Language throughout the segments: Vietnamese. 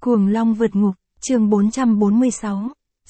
Cuồng Long vượt ngục, chương 446,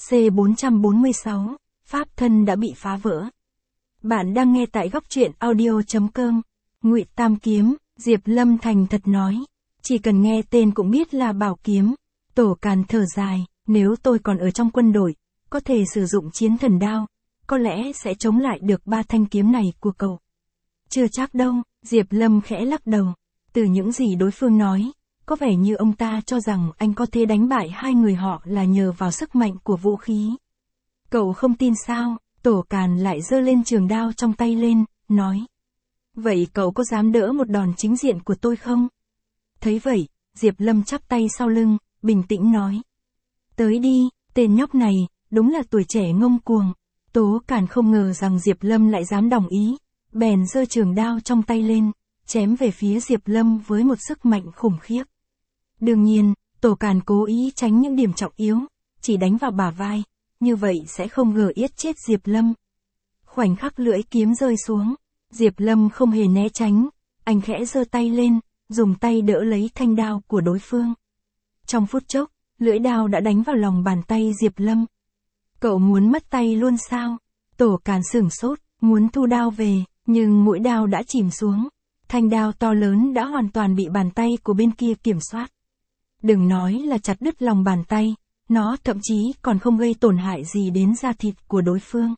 C446, pháp thân đã bị phá vỡ. Bạn đang nghe tại góc truyện audio.com. Ngụy Tam Kiếm, Diệp Lâm thành thật nói. Chỉ cần nghe tên cũng biết là bảo kiếm. Tổ Càn thở dài, nếu tôi còn ở trong quân đội, có thể sử dụng chiến thần đao, có lẽ sẽ chống lại được 3 thanh kiếm này của cậu. Chưa chắc đâu, Diệp Lâm khẽ lắc đầu. Từ những gì đối phương nói, có vẻ như ông ta cho rằng anh có thể đánh bại hai người họ là nhờ vào sức mạnh của vũ khí. Cậu không tin sao? Tổ Càn lại giơ lên trường đao trong tay lên, nói. Vậy cậu có dám đỡ một đòn chính diện của tôi không? Thấy vậy, Diệp Lâm chắp tay sau lưng, bình tĩnh nói. Tới đi, tên nhóc này, đúng là tuổi trẻ ngông cuồng. Tố Càn không ngờ rằng Diệp Lâm lại dám đồng ý, bèn giơ trường đao trong tay lên, chém về phía Diệp Lâm với một sức mạnh khủng khiếp. Đương nhiên, Tổ Càn cố ý tránh những điểm trọng yếu, chỉ đánh vào bả vai, như vậy sẽ không gờ yết chết Diệp Lâm. Khoảnh khắc lưỡi kiếm rơi xuống, Diệp Lâm không hề né tránh, anh khẽ giơ tay lên, dùng tay đỡ lấy thanh đao của đối phương. Trong phút chốc, lưỡi đao đã đánh vào lòng bàn tay Diệp Lâm. Cậu muốn mất tay luôn sao? Tổ Càn sửng sốt, muốn thu đao về, nhưng mũi đao đã chìm xuống. Thanh đao to lớn đã hoàn toàn bị bàn tay của bên kia kiểm soát. Đừng nói là chặt đứt lòng bàn tay, nó thậm chí còn không gây tổn hại gì đến da thịt của đối phương.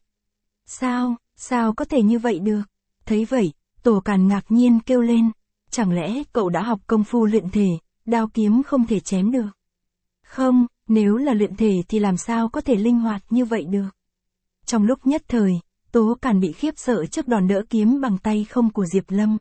Sao có thể như vậy được? Thấy vậy, Tổ Càn ngạc nhiên kêu lên, chẳng lẽ cậu đã học công phu luyện thể, đao kiếm không thể chém được? Không, nếu là luyện thể thì làm sao có thể linh hoạt như vậy được? Trong lúc nhất thời, Tố Càn bị khiếp sợ trước đòn đỡ kiếm bằng tay không của Diệp Lâm.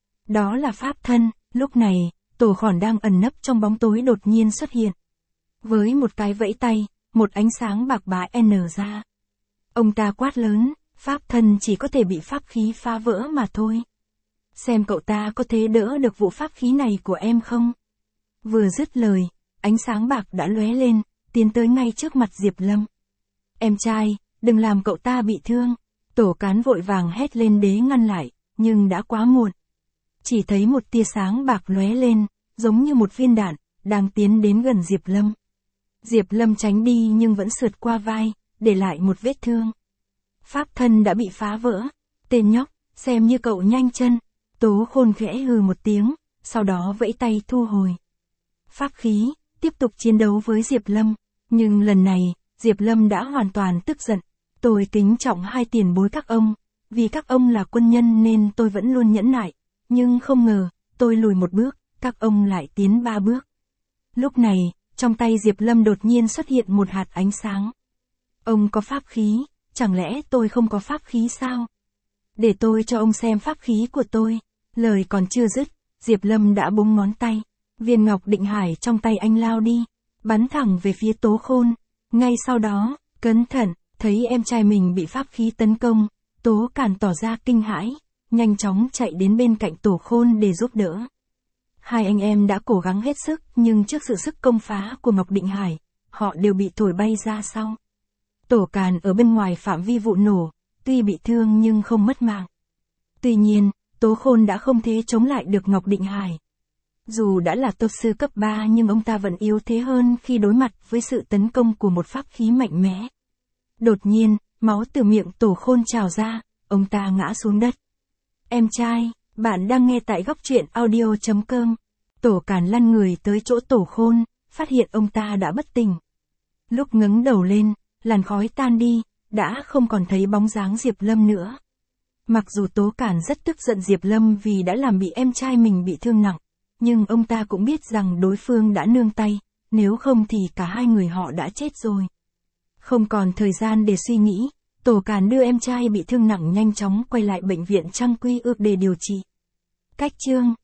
Đó là pháp thân, lúc này, Tổ Khỏn đang ẩn nấp trong bóng tối đột nhiên xuất hiện. Với một cái vẫy tay, một ánh sáng bạc bã nở ra. Ông ta quát lớn, pháp thân chỉ có thể bị pháp khí phá vỡ mà thôi. Xem cậu ta có thể đỡ được vụ pháp khí này của em không? Vừa dứt lời, ánh sáng bạc đã lóe lên, tiến tới ngay trước mặt Diệp Lâm. Em trai, đừng làm cậu ta bị thương. Tổ Cán vội vàng hét lên để ngăn lại, nhưng đã quá muộn. Chỉ thấy một tia sáng bạc lóe lên, giống như một viên đạn, đang tiến đến gần Diệp Lâm. Diệp Lâm tránh đi nhưng vẫn sượt qua vai, để lại một vết thương. Pháp thân đã bị phá vỡ. Tên nhóc, xem như cậu nhanh chân. Tố Khôn khẽ hừ một tiếng, sau đó vẫy tay thu hồi. Pháp khí, tiếp tục chiến đấu với Diệp Lâm. Nhưng lần này, Diệp Lâm đã hoàn toàn tức giận. Tôi kính trọng hai tiền bối các ông, vì các ông là quân nhân nên tôi vẫn luôn nhẫn nại. Nhưng không ngờ, tôi lùi một bước, các ông lại tiến 3 bước. Lúc này, trong tay Diệp Lâm đột nhiên xuất hiện một hạt ánh sáng. Ông có pháp khí, chẳng lẽ tôi không có pháp khí sao? Để tôi cho ông xem pháp khí của tôi. Lời còn chưa dứt, Diệp Lâm đã búng ngón tay. Viên ngọc định hải trong tay anh lao đi, bắn thẳng về phía Tố Khôn. Ngay sau đó, cẩn thận, thấy em trai mình bị pháp khí tấn công, Tố Càn tỏ ra kinh hãi, nhanh chóng chạy đến bên cạnh Tổ Khôn để giúp đỡ. Hai anh em đã cố gắng hết sức nhưng trước sự sức công phá của Ngọc Định Hải, họ đều bị thổi bay ra sau. Tổ Càn ở bên ngoài phạm vi vụ nổ, tuy bị thương nhưng không mất mạng. Tuy nhiên, Tố Khôn đã không thể chống lại được Ngọc Định Hải. Dù đã là tông sư cấp 3 nhưng ông ta vẫn yếu thế hơn khi đối mặt với sự tấn công của một pháp khí mạnh mẽ. Đột nhiên, máu từ miệng Tổ Khôn trào ra, ông ta ngã xuống đất. Em trai, bạn đang nghe tại góc truyện audio.com. Tổ Càn lăn người tới chỗ Tổ Khôn, phát hiện ông ta đã bất tỉnh. Lúc ngẩng đầu lên, làn khói tan đi, đã không còn thấy bóng dáng Diệp Lâm nữa. Mặc dù Tố Càn rất tức giận Diệp Lâm vì đã làm bị em trai mình bị thương nặng, nhưng ông ta cũng biết rằng đối phương đã nương tay, nếu không thì cả hai người họ đã chết rồi. Không còn thời gian để suy nghĩ, Tổ Càn đưa em trai bị thương nặng nhanh chóng quay lại bệnh viện Trăng Quy Ước để điều trị. Cách chương